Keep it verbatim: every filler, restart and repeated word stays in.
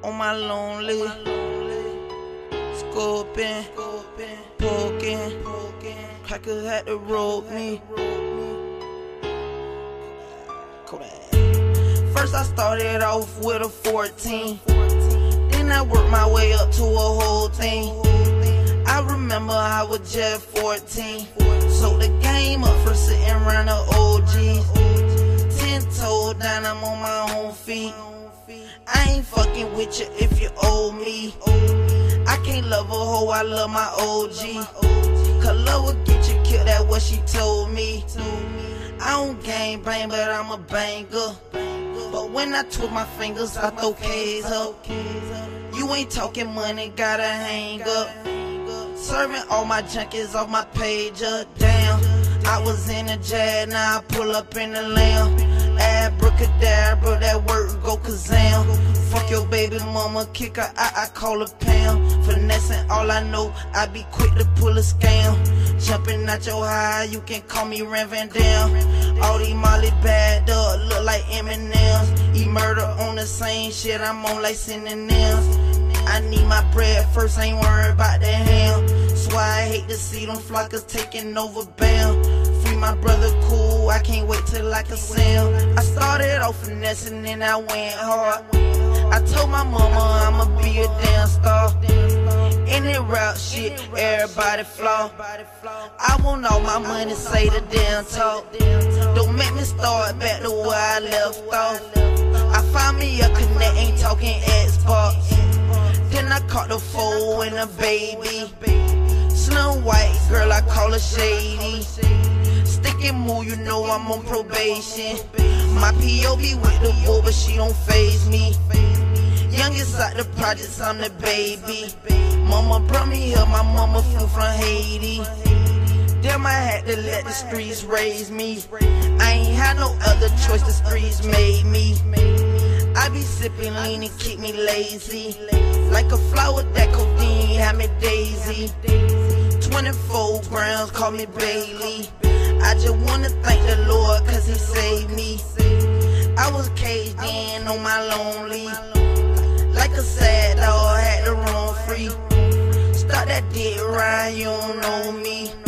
on my lonely, scoping, poking, crackers had to rope me. First I started off with a fourteen, then I worked my way up to a whole thing. I remember I was just fourteen, so the game up for sitting around the O Gs. Ten toes down, I'm on my own feet. I ain't fucking with you if you owe me. I can't love a hoe, I love my O G. Cause love will get you killed, that's what she told me. I don't gang bang, but I'm a banger. But when I twist my fingers, I throw K's up. You ain't talking money, gotta hang up. Serving all my junkies off my pager. Damn, I was in a jet, now I pull up in the lamb. Abracadabra, that word go kazam. Fuck your baby mama, kick her out, I call her Pam. Finessing all I know, I be quick to pull a scam. Jumping out your high, you can call me Ren Van Dam. All these Molly bad up, look like M and M's. E murder on the same shit, I'm on like synonyms. I need my bread first, ain't worried about the ham. So I hate to see them flockers taking over, bam. Free my brother cool, I can't wait till I can see him. I started off finessing and I went hard. I told my mama I'ma be a damn star. In that rap shit, everybody flaw. I want all my money, say the damn talk. Don't make me start back to where I left off. I find me a connect, ain't talking Xbox. Then I caught the foe and a baby. Slim white girl, I call her shady. Stick and move, you know I'm on probation. My P O be with the bull, but she don't faze me. Youngest out the projects, I'm the baby. Mama brought me here, my mama flew from Haiti. Damn, I had to let the streets raise me. I ain't had no other choice, the streets made me. I be sipping lean and keep me lazy. Like a flower that codeine had me daisy. Twenty-four grams, call me Bailey. I just wanna thank the Lord cause he saved me. I was caged in on my lonely. Like a sad dog, had to run free. Start that dick ride, you don't know me.